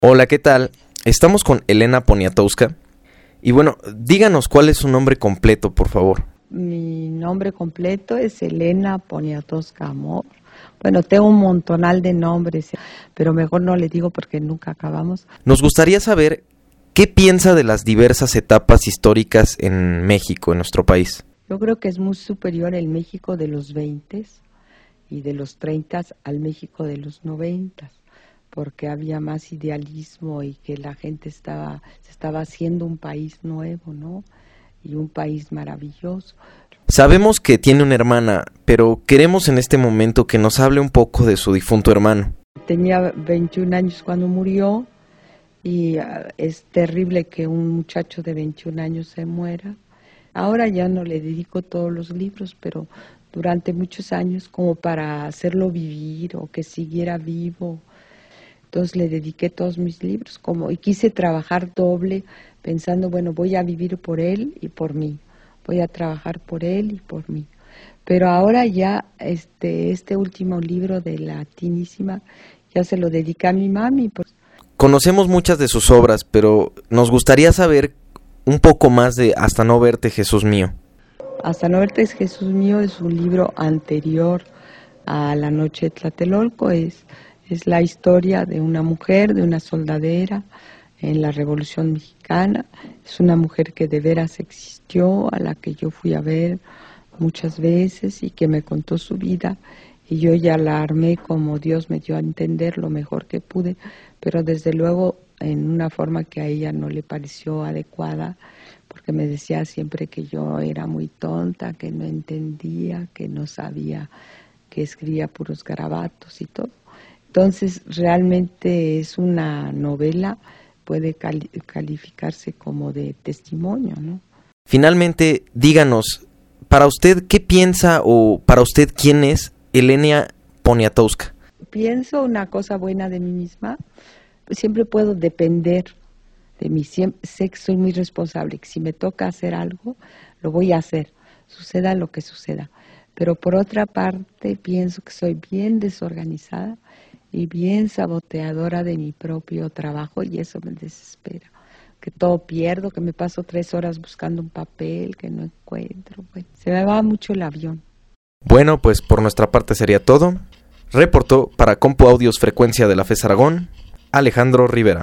Hola, ¿qué tal? Estamos con Elena Poniatowska. Y bueno, díganos cuál es su nombre completo, por favor. Mi nombre completo es Elena Poniatowska Amor. Bueno, tengo un montonal de nombres, pero mejor no le digo porque nunca acabamos. Nos gustaría saber qué piensa de las diversas etapas históricas en México, en nuestro país. Yo creo que es muy superior el México de los 20 y de los 30 al México de los 90, porque había más idealismo y que la gente se estaba haciendo un país nuevo, ¿no? Y un país maravilloso. Sabemos que tiene una hermana, pero queremos en este momento que nos hable un poco de su difunto hermano. Tenía 21 años cuando murió y es terrible que un muchacho de 21 años se muera. Ahora ya no le dedico todos los libros, pero durante muchos años como para hacerlo vivir o que siguiera vivo. Entonces le dediqué todos mis libros y quise trabajar doble pensando, bueno, voy a vivir por él y por mí. Voy a trabajar por él y por mí. Pero ahora ya este último libro de La Tinísima ya se lo dediqué a mi mami. Conocemos muchas de sus obras, pero nos gustaría saber un poco más de Hasta no verte, Jesús mío. Hasta no verte, Jesús mío es un libro anterior a La noche de Tlatelolco. Es la historia de una mujer, de una soldadera en la Revolución Mexicana. Es una mujer que de veras existió, a la que yo fui a ver muchas veces y que me contó su vida. Y yo ya la armé como Dios me dio a entender lo mejor que pude, pero desde luego en una forma que a ella no le pareció adecuada, porque me decía siempre que yo era muy tonta, que no entendía, que no sabía, que escribía puros garabatos y todo. Entonces realmente es una novela, puede calificarse como de testimonio, ¿no? Finalmente, díganos, para usted, ¿qué piensa o para usted quién es Elena Poniatowska? Pienso una cosa buena de mí misma, siempre puedo depender de mí, sé que soy muy responsable, que si me toca hacer algo, lo voy a hacer, suceda lo que suceda. Pero por otra parte, pienso que soy bien desorganizada y bien saboteadora de mi propio trabajo y eso me desespera. Que todo pierdo, que me paso 3 horas buscando un papel que no encuentro. Bueno, se me va mucho el avión. Bueno, pues por nuestra parte sería todo. Reportó para Compu Audios Frecuencia de la FES Aragón, Alejandro Rivera.